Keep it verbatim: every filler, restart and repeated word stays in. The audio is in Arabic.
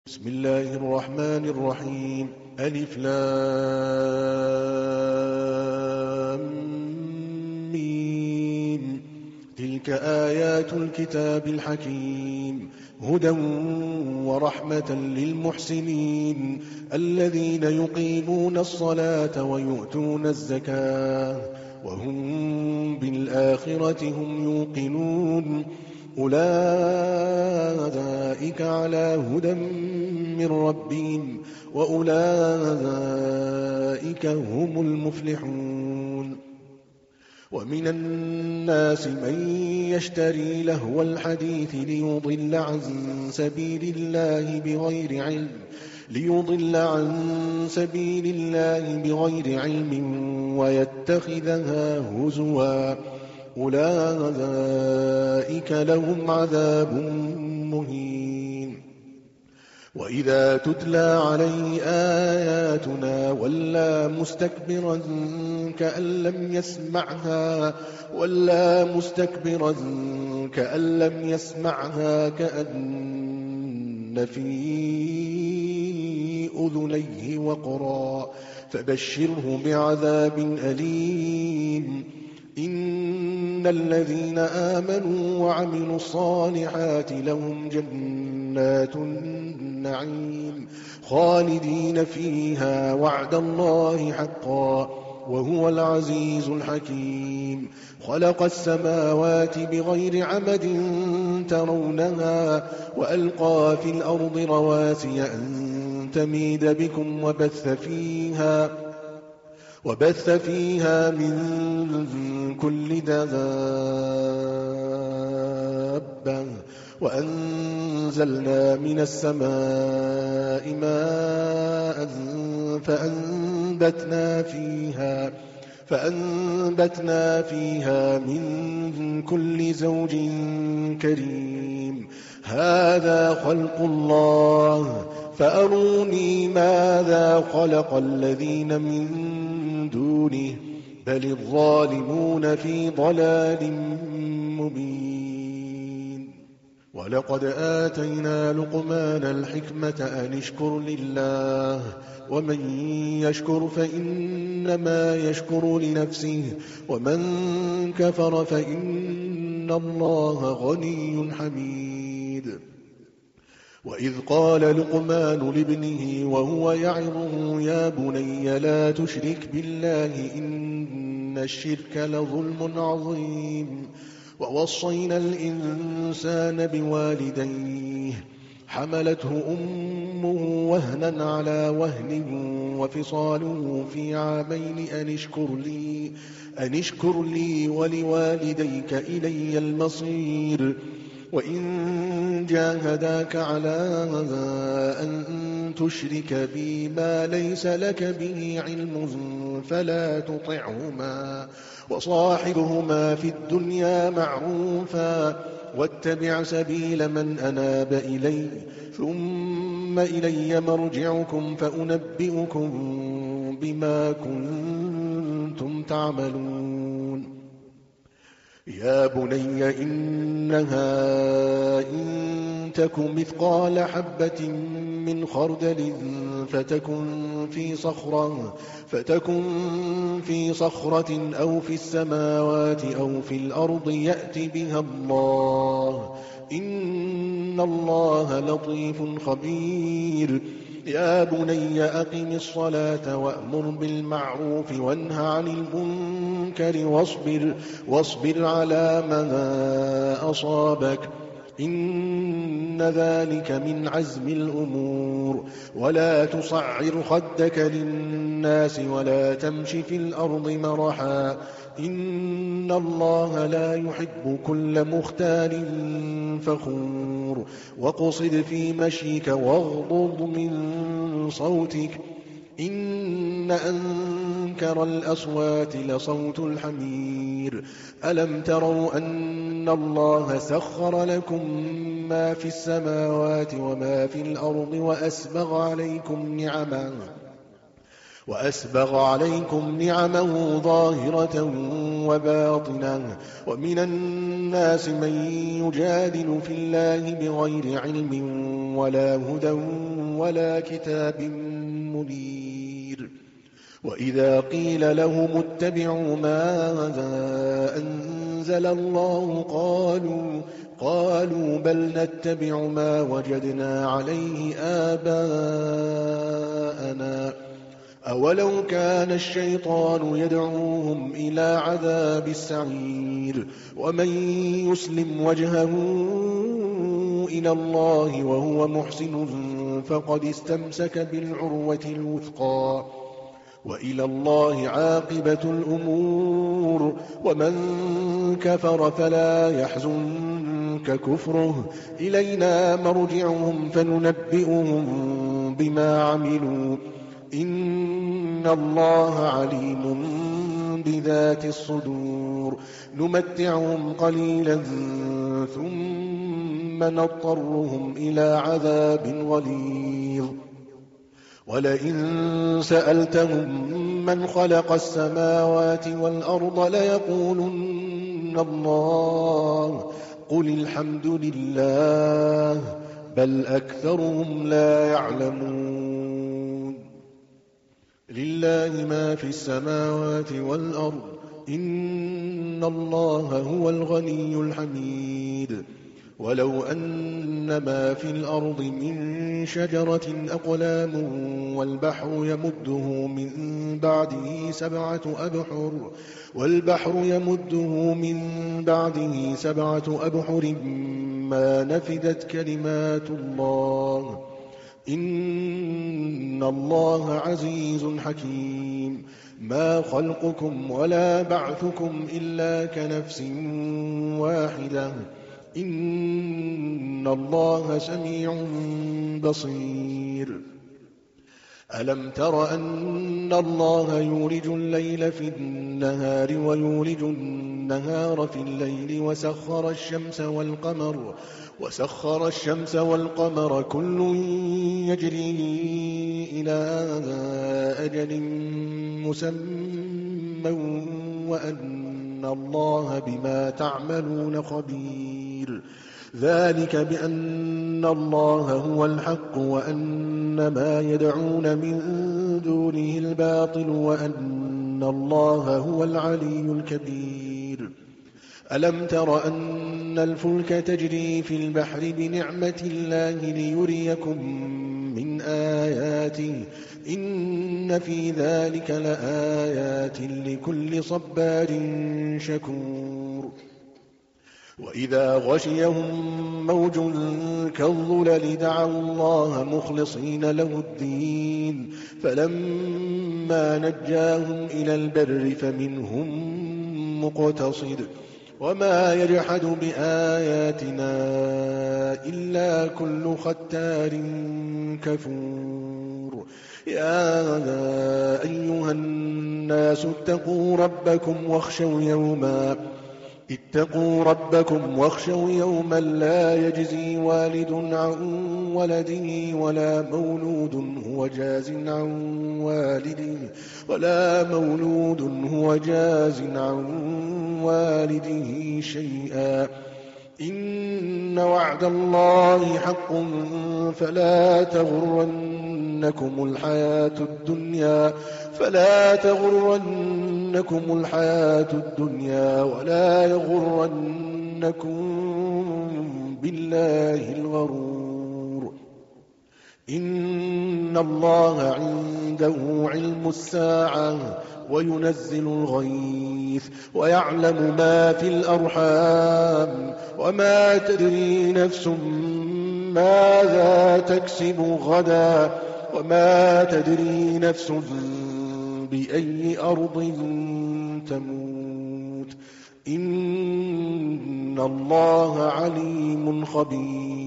بسم الله الرحمن الرحيم. ألف لام ميم. تلك آيات الكتاب الحكيم، هدى ورحمة للمحسنين الذين يقيمون الصلاة ويؤتون الزكاة وهم بالآخرة هم يوقنون. أولئك على هدى من ربهم وأولئك هم المفلحون. ومن الناس من يشتري لهو الحديث ليضل عن سبيل الله بغير علم ليضل عن سبيل الله بغير علم ويتخذها هزوا. أولئك لهم عذاب مهين. وإذا تتلى عليه آياتنا ولى مستكبرا كأن لم يسمعها ولى مستكبرا كأن لم يسمعها كأن في أذنيه وقرا فبشره بعذاب أليم. إن الذين آمنوا وعملوا الصالحات لهم جنات النعيم خالدين فيها وعد الله حقا وهو العزيز الحكيم. خلق السماوات بغير عمد ترونها وألقى في الأرض رواسي أن تميد بكم وبث فيها وبث فيها من كل دابة وأنزلنا من السماء ماء فأنبتنا فيها فأنبتنا فيها من كل زوج كريم. هذا خلق الله فأروني ماذا خلق الذين من دونه بل الظالمون في ضلال مبين. ولقد آتينا لقمان الحكمة أن اشكر لله ومن يشكر فإنما يشكر لنفسه ومن كفر فإن الله غني حميد. وإذ قال لقمان لابنه وهو يعظه يا بني لا تشرك بالله إن الشرك لظلم عظيم. ووصينا الإنسان بوالديه حملته أمه وهنا على وهن وفصاله في عامين أن اشكر لي, أن اشكر لي ولوالديك إلي المصير. وإن جاهداك على أن تشرك بي ما ليس لك به علم فلا تطعهما وصاحبهما في الدنيا معروفا واتبع سبيل من أناب إلي ثم إلي مرجعكم فأنبئكم بما كنتم تعملون. يا بني إنها إن تك مثقال حبة من خردل فتكن في صخرة فتكن في صخرة أو في السماوات أو في الأرض يأت بها الله إن الله لطيف خبير. يا بني أقم الصلاة وأمر بالمعروف وانه عن المنكر واصبر, واصبر على ما أصابك إن ذلك من عزم الأمور. ولا تصعر خدك للناس ولا تمش في الأرض مرحا إن الله لا يحب كل مختال فخور. واقصد في مشيك واغضض من صوتك إن أنكر الأصوات لصوت الحمير. ألم تروا أن الله سخر لكم ما في السماوات وما في الأرض وأسبغ عليكم نعمه وأسبغ عليكم نعمه ظاهرة وباطنة ومن الناس من يجادل في الله بغير علم ولا هدى ولا كتاب منير وإذا قيل لهم اتبعوا ما أنزل الله قالوا قالوا بل نتبع ما وجدنا عليه آباءنا أولو كان الشيطان يدعوهم إلى عذاب السعير ومن يسلم وجهه إلى الله وهو محسن فقد استمسك بالعروة الوثقى وإلى الله عاقبة الأمور ومن كفر فلا يحزنك كفره إلينا مرجعهم فننبئهم بما عملوا إن الله عليم بذات الصدور نمتعهم قليلا ثم نضطرهم إلى عذاب غليظ ولئن سألتهم من خلق السماوات والأرض ليقولن الله قل الحمد لله بل أكثرهم لا يعلمون لله ما في السماوات والأرض إن الله هو الغني الحميد ولو أن ما في الأرض من شجرة أقلام والبحر يمده من بعده سبعة أبحر والبحر يمده من بعده سبعة أبحر ما نفدت كلمات الله إن الله عزيز حكيم ما خلقكم ولا بعثكم إلا كنفس واحدة إن الله سميع بصير ألم تر أن الله يولج الليل في النهار ويولج النهار في الليل وسخر الشمس والقمر وسخر الشمس والقمر كل يجري إلى أجل مسمى وأن الله بما تعملون خبير ذلك بأن الله هو الحق وأن ما يدعون من دونه الباطل وأن الله هو العلي الكبير ألم تر أن الفلك تجري في البحر بنعمة الله ليريكم من آياته إن في ذلك لآيات لكل صبار شكور وإذا غشيهم موج كالظلل دعوا الله مخلصين له الدين فلما نجاهم إلى البر فمنهم مقتصد وما يجحد بآياتنا إلا كل ختار كفور يا أيها الناس اتقوا ربكم واخشوا يوما اتقوا ربكم واخشوا يوما لا يجزي والد عن ولده ولا مولود هو جاز عن والده ولا مولود هو جاز عن والده شيئا إن وعد الله حق فلا تغرنكم الحياة الدنيا فلا تغرنكم الحياة الدنيا ولا يغرنكم بالله الغرور إن الله عنده علم الساعة وينزل الغيث ويعلم ما في الأرحام وما تدري نفس ماذا تكسب غدا وما تدري نفس بأي أرض تموت إن الله عليم خبير